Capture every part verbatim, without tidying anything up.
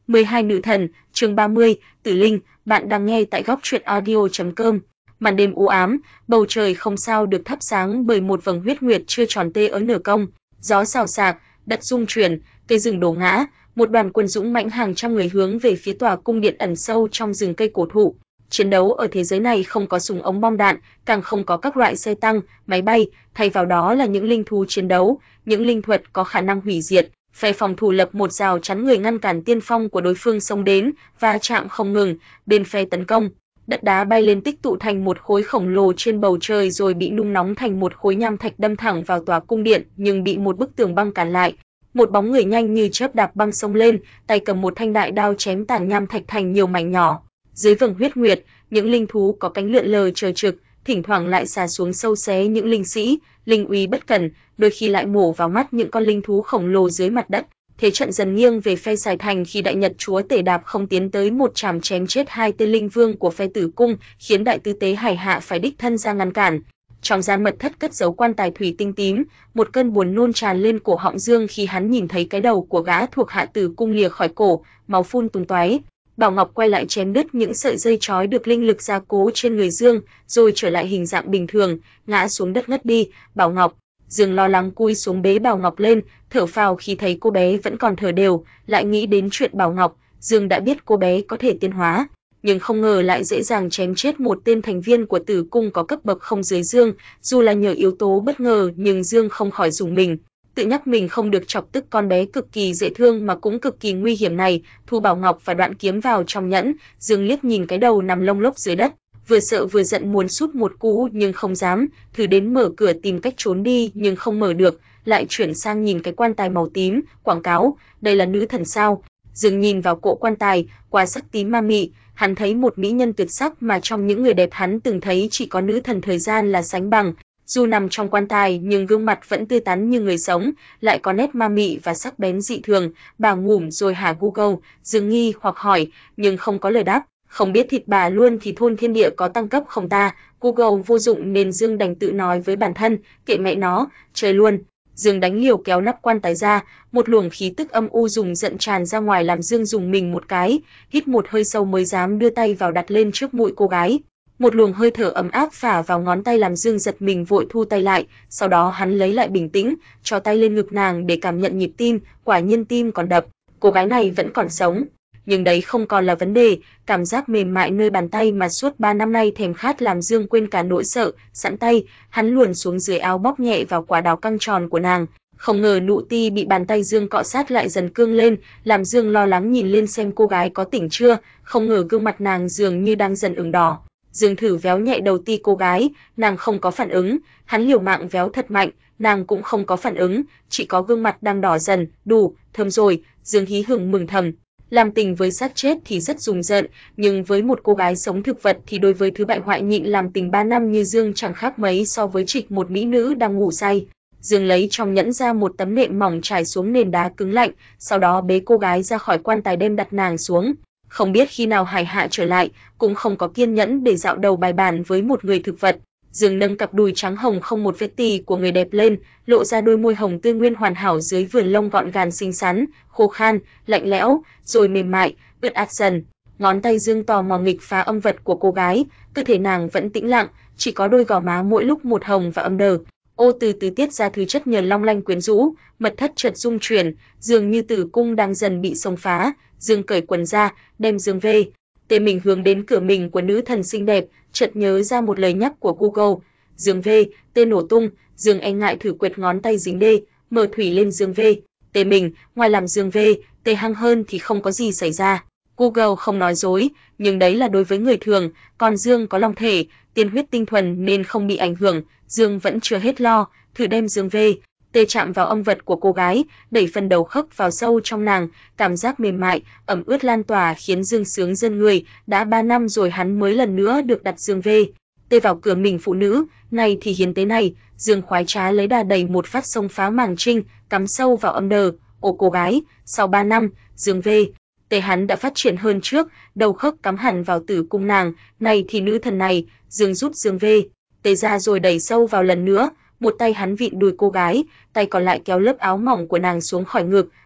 mười hai nữ thần, chương ba mươi, Tử Linh, bạn đang nghe tại góc truyện audio chấm com. Màn đêm u ám, bầu trời không sao được thắp sáng bởi một vầng huyết nguyệt chưa tròn tê ở nửa cong. Gió xào xạc, đất rung chuyển, cây rừng đổ ngã, một đoàn quân dũng mãnh hàng trăm người hướng về phía tòa cung điện ẩn sâu trong rừng cây cổ thụ. Chiến đấu ở thế giới này không có súng ống bom đạn, càng không có các loại xe tăng, máy bay, thay vào đó là những linh thú chiến đấu, những linh thuật có khả năng hủy diệt. Phe phòng thủ lập một rào chắn người ngăn cản tiên phong của đối phương xông đến, va chạm không ngừng, bên phe tấn công. Đất đá bay lên tích tụ thành một khối khổng lồ trên bầu trời rồi bị nung nóng thành một khối nham thạch đâm thẳng vào tòa cung điện, nhưng bị một bức tường băng cản lại. Một bóng người nhanh như chớp đạp băng xông lên, tay cầm một thanh đại đao chém tàn nham thạch thành nhiều mảnh nhỏ. Dưới vầng huyết nguyệt, những linh thú có cánh lượn lờ chờ trực, thỉnh thoảng lại xà xuống sâu xé những linh sĩ, linh uy bất cẩn, đôi khi lại mổ vào mắt những con linh thú khổng lồ dưới mặt đất. Thế trận dần nghiêng về phe Sài Thành khi Đại Nhật Chúa Tể đạp không tiến tới một trảm chém chết hai tên linh vương của phe Tử Cung, khiến Đại Tư Tế Hải Hạ phải đích thân ra ngăn cản. Trong gian mật thất cất giấu quan tài thủy tinh tím, một cơn buồn nôn tràn lên cổ họng Dương khi hắn nhìn thấy cái đầu của gã thuộc hạ Tử Cung lìa khỏi cổ, máu phun tung tóe. Bảo Ngọc quay lại chém đứt những sợi dây trói được linh lực gia cố trên người Dương, rồi trở lại hình dạng bình thường, ngã xuống đất ngất đi. Bảo Ngọc, Dương lo lắng cúi xuống bế Bảo Ngọc lên, thở phào khi thấy cô bé vẫn còn thở đều, lại nghĩ đến chuyện Bảo Ngọc, Dương đã biết cô bé có thể tiến hóa, nhưng không ngờ lại dễ dàng chém chết một tên thành viên của Tử Cung có cấp bậc không dưới Dương, dù là nhờ yếu tố bất ngờ nhưng Dương không khỏi rùng mình. Tự nhắc mình không được chọc tức con bé cực kỳ dễ thương mà cũng cực kỳ nguy hiểm này, thu Bảo Ngọc và đoạn kiếm vào trong nhẫn. Dương liếc nhìn cái đầu nằm lông lốc dưới đất, vừa sợ vừa giận muốn sút một cú nhưng không dám, thử đến mở cửa tìm cách trốn đi nhưng không mở được, lại chuyển sang nhìn cái quan tài màu tím, quảng cáo, đây là nữ thần sao? Dương nhìn vào cỗ quan tài, qua sắc tím ma mị, hắn thấy một mỹ nhân tuyệt sắc mà trong những người đẹp hắn từng thấy chỉ có nữ thần thời gian là sánh bằng. Dù nằm trong quan tài nhưng gương mặt vẫn tươi tắn như người sống, lại có nét ma mị và sắc bén dị thường. Bà ngủm rồi hả Google, Dương nghi hoặc hỏi, nhưng không có lời đáp. Không biết thịt bà luôn thì thôn thiên địa có tăng cấp không ta? Google vô dụng nên Dương đành tự nói với bản thân, kệ mẹ nó, chơi luôn. Dương đánh liều kéo nắp quan tài ra, một luồng khí tức âm u dùng giận tràn ra ngoài làm Dương dùng mình một cái, hít một hơi sâu mới dám đưa tay vào đặt lên trước mũi cô gái. Một luồng hơi thở ấm áp phả vào ngón tay làm Dương giật mình vội thu tay lại, sau đó hắn lấy lại bình tĩnh, cho tay lên ngực nàng để cảm nhận nhịp tim, quả nhiên tim còn đập, cô gái này vẫn còn sống. Nhưng đấy không còn là vấn đề, cảm giác mềm mại nơi bàn tay mà suốt ba năm nay thèm khát làm Dương quên cả nỗi sợ, sẵn tay, hắn luồn xuống dưới áo bóp nhẹ vào quả đào căng tròn của nàng. Không ngờ nụ ti bị bàn tay Dương cọ sát lại dần cương lên, làm Dương lo lắng nhìn lên xem cô gái có tỉnh chưa, không ngờ gương mặt nàng dường như đang dần ửng đỏ. Dương thử véo nhẹ đầu ti cô gái, nàng không có phản ứng, hắn liều mạng véo thật mạnh, nàng cũng không có phản ứng, chỉ có gương mặt đang đỏ dần, đủ, thơm rồi, Dương hí hửng mừng thầm. Làm tình với xác chết thì rất rùng rợn, nhưng với một cô gái sống thực vật thì đối với thứ bại hoại nhịn làm tình ba năm như Dương chẳng khác mấy so với trịch một mỹ nữ đang ngủ say. Dương lấy trong nhẫn ra một tấm nệm mỏng trải xuống nền đá cứng lạnh, sau đó bế cô gái ra khỏi quan tài đem đặt nàng xuống. Không biết khi nào Hải Hạ trở lại, cũng không có kiên nhẫn để dạo đầu bài bản với một người thực vật. Dương nâng cặp đùi trắng hồng không một vết tì của người đẹp lên, lộ ra đôi môi hồng tươi nguyên hoàn hảo dưới vườn lông gọn gàng xinh xắn, khô khan, lạnh lẽo, rồi mềm mại, ướt át dần. Ngón tay Dương tò mò nghịch phá âm vật của cô gái, cơ thể nàng vẫn tĩnh lặng, chỉ có đôi gò má mỗi lúc một hồng và âm đờ. Ô từ từ tiết ra thứ chất nhờn long lanh quyến rũ, mật thất chợt rung chuyển, dường như Tử Cung đang dần bị xông phá. Dương cởi quần ra, đem Dương về. Tê mình hướng đến cửa mình của nữ thần xinh đẹp, chợt nhớ ra một lời nhắc của Google. Dương về, tê nổ tung, Dương e ngại thử quệt ngón tay dính đê, mở thủy lên Dương về. Tê mình, ngoài làm Dương về, tê hăng hơn thì không có gì xảy ra. Google không nói dối, nhưng đấy là đối với người thường, còn Dương có long thể, tiên huyết tinh thuần nên không bị ảnh hưởng. Dương vẫn chưa hết lo, thử đem Dương về. Tê chạm vào âm vật của cô gái, đẩy phần đầu khớp vào sâu trong nàng, cảm giác mềm mại, ẩm ướt lan tỏa khiến Dương sướng dân người. Đã ba năm rồi hắn mới lần nữa được đặt Dương về. Tê vào cửa mình phụ nữ, này thì hiến tế này, Dương khoái trá lấy đà đẩy một phát xông phá màng trinh, cắm sâu vào âm đờ. Ồ cô gái, sau ba năm, Dương về. Tê hắn đã phát triển hơn trước, đầu khớp cắm hẳn vào tử cung nàng, này thì nữ thần này, Dương rút Dương về. Tê ra rồi đẩy sâu vào lần nữa, một tay hắn vịn đùi cô gái, tay còn lại kéo lớp áo mỏng của nàng xuống khỏi ngực,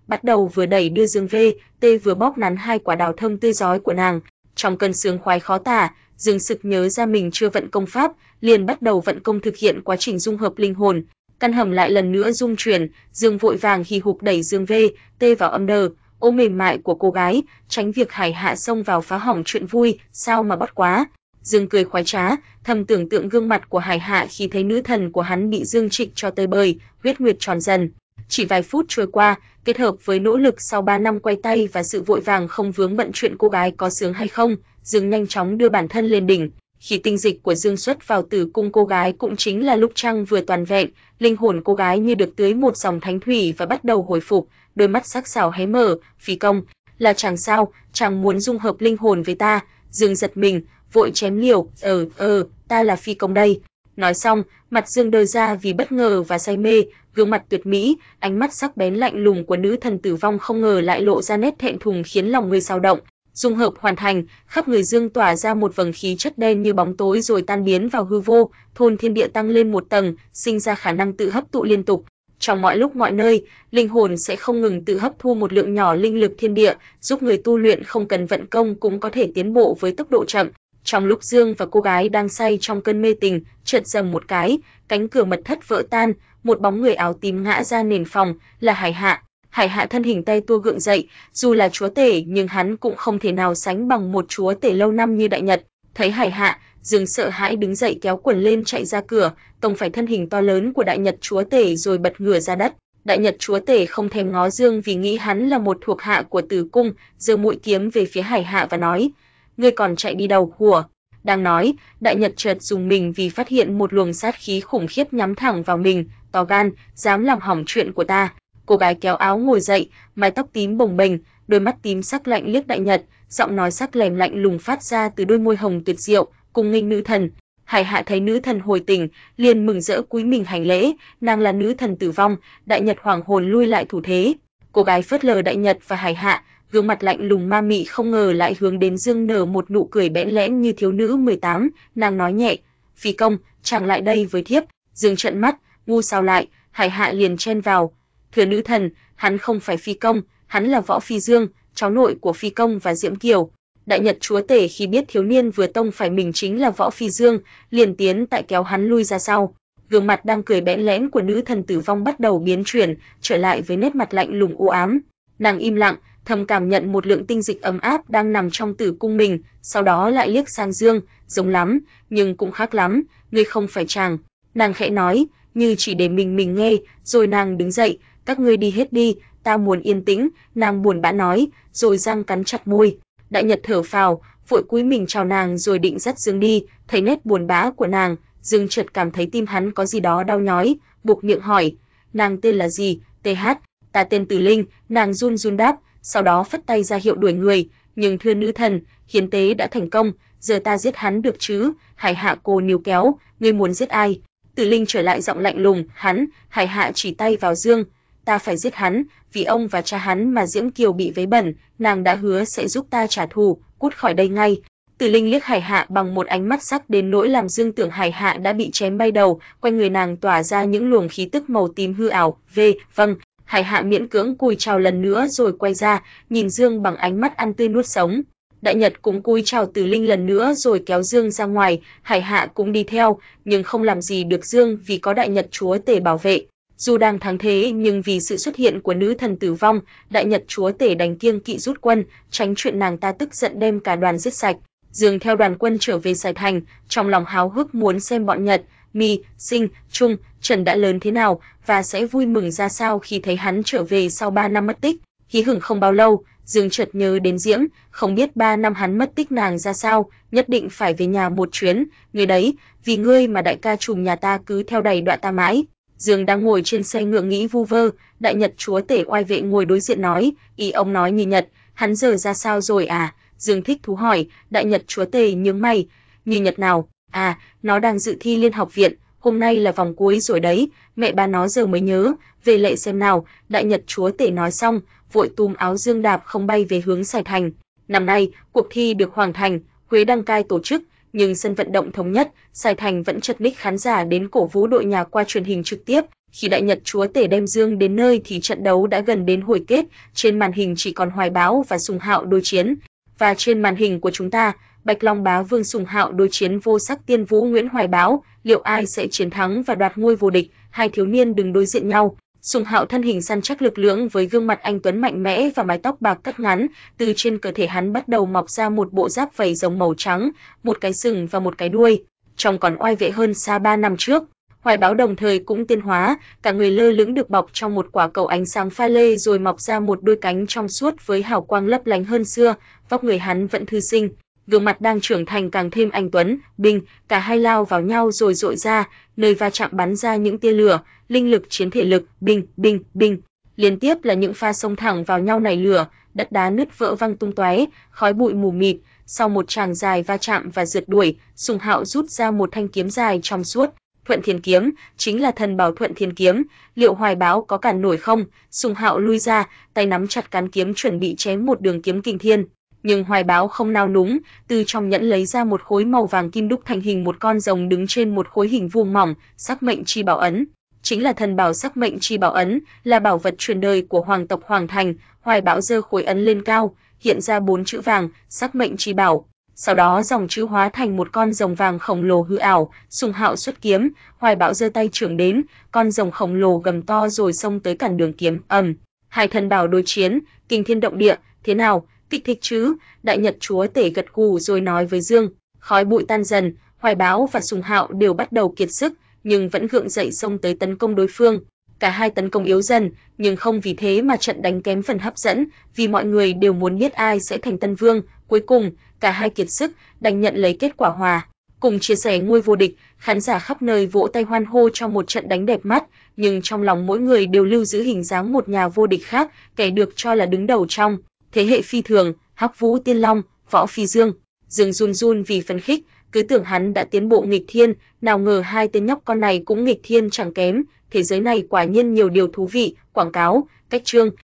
bắt đầu vừa đẩy đưa Dương về, tê vừa bóp nắn hai quả đào thơm tươi rói của nàng. Trong cơn sướng khoái khó tả, Dương sực nhớ ra mình chưa vận công pháp, liền bắt đầu vận công thực hiện quá trình dung hợp linh hồn. Căn hầm lại lần nữa rung chuyển, Dương vội vàng hì hục đẩy Dương về, tê vào âm đờ, ôm mềm mại của cô gái, tránh việc Hải Hạ xông vào phá hỏng chuyện vui, sao mà bất quá. Dương cười khoái trá, thầm tưởng tượng gương mặt của Hải Hạ khi thấy nữ thần của hắn bị Dương trịch cho tơi bời, huyết nguyệt tròn dần. Chỉ vài phút trôi qua, kết hợp với nỗ lực sau ba năm quay tay và sự vội vàng không vướng bận chuyện cô gái có sướng hay không, Dương nhanh chóng đưa bản thân lên đỉnh. Khi tinh dịch của Dương xuất vào tử cung cô gái cũng chính là lúc trăng vừa toàn vẹn, linh hồn cô gái như được tưới một dòng thánh thủy và bắt đầu hồi phục, đôi mắt sắc sảo hé mở, "Phi công, là chàng sao, chàng muốn dung hợp linh hồn với ta?" Dương giật mình, vội chém liều, "Ờ, ờ, ta là phi công đây." Nói xong, mặt Dương đơ ra vì bất ngờ và say mê, gương mặt tuyệt mỹ, ánh mắt sắc bén lạnh lùng của nữ thần tử vong không ngờ lại lộ ra nét thẹn thùng khiến lòng người dao động. Dung hợp hoàn thành, khắp người Dương tỏa ra một vầng khí chất đen như bóng tối rồi tan biến vào hư vô, thôn thiên địa tăng lên một tầng, sinh ra khả năng tự hấp thụ liên tục. Trong mọi lúc mọi nơi, linh hồn sẽ không ngừng tự hấp thu một lượng nhỏ linh lực thiên địa, giúp người tu luyện không cần vận công cũng có thể tiến bộ với tốc độ chậm. Trong lúc Dương và cô gái đang say trong cơn mê tình, chợt rầm một cái, cánh cửa mật thất vỡ tan, một bóng người áo tím ngã ra nền phòng, là Hải Hạ. Hải Hạ thân hình tay tua gượng dậy, dù là chúa tể nhưng hắn cũng không thể nào sánh bằng một chúa tể lâu năm như Đại Nhật. Thấy Hải Hạ, Dương sợ hãi đứng dậy kéo quần lên chạy ra cửa, tông phải thân hình to lớn của Đại Nhật chúa tể rồi bật ngửa ra đất. Đại Nhật chúa tể không thèm ngó Dương vì nghĩ hắn là một thuộc hạ của Tử cung, giơ mũi kiếm về phía Hải Hạ và nói: "Ngươi còn chạy đi đâu, hùa?" Đang nói, Đại Nhật chợt dùng mình vì phát hiện một luồng sát khí khủng khiếp nhắm thẳng vào mình, "To gan, dám làm hỏng chuyện của ta." Cô gái kéo áo ngồi dậy, mái tóc tím bồng bềnh, đôi mắt tím sắc lạnh liếc Đại Nhật, giọng nói sắc lẻm lạnh lùng phát ra từ đôi môi hồng tuyệt diệu, "Cung nghênh nữ thần." Hải Hạ thấy nữ thần hồi tỉnh, liền mừng rỡ cúi mình hành lễ, nàng là nữ thần tử vong. Đại Nhật hoảng hồn lui lại thủ thế. Cô gái phớt lờ Đại Nhật và Hải Hạ, gương mặt lạnh lùng ma mị không ngờ lại hướng đến Dương nở một nụ cười bẽn lẽn như thiếu nữ mười tám, nàng nói nhẹ: "Phi công, chàng lại đây với thiếp." Dương trợn mắt, ngu sao lại, Hải Hạ liền chen vào: "Thưa nữ thần, hắn không phải phi công, hắn là Võ Phi Dương, cháu nội của phi công và Diễm Kiều." Đại Nhật chúa tể khi biết thiếu niên vừa tông phải mình chính là Võ Phi Dương, liền tiến tại kéo hắn lui ra sau. Gương mặt đang cười bẽn lẽn của nữ thần tử vong bắt đầu biến chuyển, trở lại với nét mặt lạnh lùng u ám. Nàng im lặng, thầm cảm nhận một lượng tinh dịch ấm áp đang nằm trong tử cung mình, sau đó lại liếc sang Dương, "Giống lắm, nhưng cũng khác lắm, ngươi không phải chàng." Nàng khẽ nói, như chỉ để mình mình nghe, rồi nàng đứng dậy, "Các ngươi đi hết đi, ta muốn yên tĩnh." Nàng buồn bã nói, rồi răng cắn chặt môi. Đại Nhật thở phào, vội cúi mình chào nàng rồi định dắt Dương đi, thấy nét buồn bã của nàng, Dương chợt cảm thấy tim hắn có gì đó đau nhói, buộc miệng hỏi, "Nàng tên là gì?" "tê hát, ta tên Từ Linh." Nàng run run đáp, sau đó phất tay ra hiệu đuổi người. "Nhưng thưa nữ thần, hiến tế đã thành công, giờ ta giết hắn được chứ?" Hải Hạ cô níu kéo, "Ngươi muốn giết ai?" Từ Linh trở lại giọng lạnh lùng, "Hắn." Hải Hạ chỉ tay vào Dương, "Ta phải giết hắn, vì ông và cha hắn mà Diễm Kiều bị vấy bẩn, nàng đã hứa sẽ giúp ta trả thù, cút khỏi đây ngay." Từ Linh liếc Hải Hạ bằng một ánh mắt sắc đến nỗi làm Dương tưởng Hải Hạ đã bị chém bay đầu, quanh người nàng tỏa ra những luồng khí tức màu tím hư ảo. "Về, vâng." Hải Hạ miễn cưỡng cúi chào lần nữa rồi quay ra, nhìn Dương bằng ánh mắt ăn tươi nuốt sống. Đại Nhật cũng cúi chào Từ Linh lần nữa rồi kéo Dương ra ngoài, Hải Hạ cũng đi theo, nhưng không làm gì được Dương vì có Đại Nhật chúa tể bảo vệ. Dù đang thắng thế nhưng vì sự xuất hiện của nữ thần tử vong, Đại Nhật chúa tể đành kiêng kỵ rút quân, tránh chuyện nàng ta tức giận đem cả đoàn giết sạch. Dương theo đoàn quân trở về Sài Thành, trong lòng háo hức muốn xem bọn Nhật, Mi, Sinh, Trung, Trần đã lớn thế nào và sẽ vui mừng ra sao khi thấy hắn trở về sau ba năm mất tích. Hí hửng không bao lâu, Dương chợt nhớ đến Diễm, không biết ba năm hắn mất tích nàng ra sao, nhất định phải về nhà một chuyến, "Ngươi đấy, vì ngươi mà đại ca trùm nhà ta cứ theo đày đọa ta mãi." Dương đang ngồi trên xe ngựa nghĩ vu vơ, Đại Nhật chúa tể oai vệ ngồi đối diện nói, "Ý ông nói Như Nhật, hắn giờ ra sao rồi à?" Dương thích thú hỏi, Đại Nhật chúa tể nhướng mày, "Như Nhật nào?" "À, nó đang dự thi Liên học viện, hôm nay là vòng cuối rồi đấy, mẹ ba nó giờ mới nhớ, về lệ xem nào." Đại Nhật chúa tể nói xong, vội túm áo Dương đạp không bay về hướng Sài Thành. Năm nay, cuộc thi được Hoàng Thành, Huế đăng cai tổ chức, nhưng sân vận động thống nhất, Sài Thành vẫn chật ních khán giả đến cổ vũ đội nhà qua truyền hình trực tiếp. Khi đại nhật chúa tể đem Dương đến nơi thì trận đấu đã gần đến hồi kết, trên màn hình chỉ còn Hoài Bão và Sùng Hạo đối chiến. Và trên màn hình của chúng ta, Bạch Long Bá Vương Sùng Hạo đối chiến Vô Sắc Tiên Vũ Nguyễn Hoài Bão, liệu ai sẽ chiến thắng và đoạt ngôi vô địch? Hai thiếu niên đứng đối diện nhau. Sùng Hạo thân hình săn chắc lực lưỡng với gương mặt anh tuấn mạnh mẽ và mái tóc bạc cắt ngắn, từ trên cơ thể hắn bắt đầu mọc ra một bộ giáp vảy rồng màu trắng, một cái sừng và một cái đuôi, trông còn oai vệ hơn xa ba năm trước. Hoài Bão đồng thời cũng tiên hóa, cả người lơ lửng được bọc trong một quả cầu ánh sáng pha lê rồi mọc ra một đôi cánh trong suốt với hào quang lấp lánh hơn xưa, vóc người hắn vẫn thư sinh, gương mặt đang trưởng thành càng thêm anh tuấn, binh, cả hai lao vào nhau rồi dội ra, nơi va chạm bắn ra những tia lửa, linh lực chiến thể lực, binh, binh, binh. Liên tiếp là những pha xông thẳng vào nhau nảy lửa, đất đá nứt vỡ văng tung tóe, khói bụi mù mịt. Sau một tràng dài va chạm và rượt đuổi, Sùng Hạo rút ra một thanh kiếm dài trong suốt. Thuận Thiên Kiếm chính là thần bảo Thuận Thiên Kiếm, liệu Hoài Bão có cản nổi không? Sùng Hạo lui ra, tay nắm chặt cán kiếm chuẩn bị chém một đường kiếm kinh thiên, nhưng Hoài Bão không nao núng, từ trong nhẫn lấy ra một khối màu vàng kim đúc thành hình một con rồng đứng trên một khối hình vuông mỏng, Sắc Mệnh Chi Bảo Ấn. Chính là thần bảo Sắc Mệnh Chi Bảo Ấn, là bảo vật truyền đời của hoàng tộc Hoàng Thành. Hoài Bão giơ khối ấn lên cao, hiện ra bốn chữ vàng, Sắc Mệnh Chi Bảo. Sau đó dòng chữ hóa thành một con rồng vàng khổng lồ hư ảo, Sùng Hạo xuất kiếm, Hoài Bão giơ tay chưởng đến, con rồng khổng lồ gầm to rồi xông tới cản đường kiếm. Ầm, hai thần bảo đối chiến, kinh thiên động địa, thế nào, kích thích chứ? Đại nhật chúa tể gật gù rồi nói với Dương. Khói bụi tan dần, Hoài Bão và Sùng Hạo đều bắt đầu kiệt sức, nhưng vẫn gượng dậy xông tới tấn công đối phương. Cả hai tấn công yếu dần, nhưng không vì thế mà trận đánh kém phần hấp dẫn, vì mọi người đều muốn biết ai sẽ thành tân vương. Cuối cùng, cả hai kiệt sức, đành nhận lấy kết quả hòa. Cùng chia sẻ ngôi vô địch, khán giả khắp nơi vỗ tay hoan hô trong một trận đánh đẹp mắt, nhưng trong lòng mỗi người đều lưu giữ hình dáng một nhà vô địch khác, kẻ được cho là đứng đầu trong thế hệ phi thường, Hắc Vũ Tiên Long, Võ Phi Dương. Dương run run vì phấn khích, cứ tưởng hắn đã tiến bộ nghịch thiên, nào ngờ hai tên nhóc con này cũng nghịch thiên chẳng kém. Thế giới này quả nhiên nhiều điều thú vị. Quảng cáo, cách chương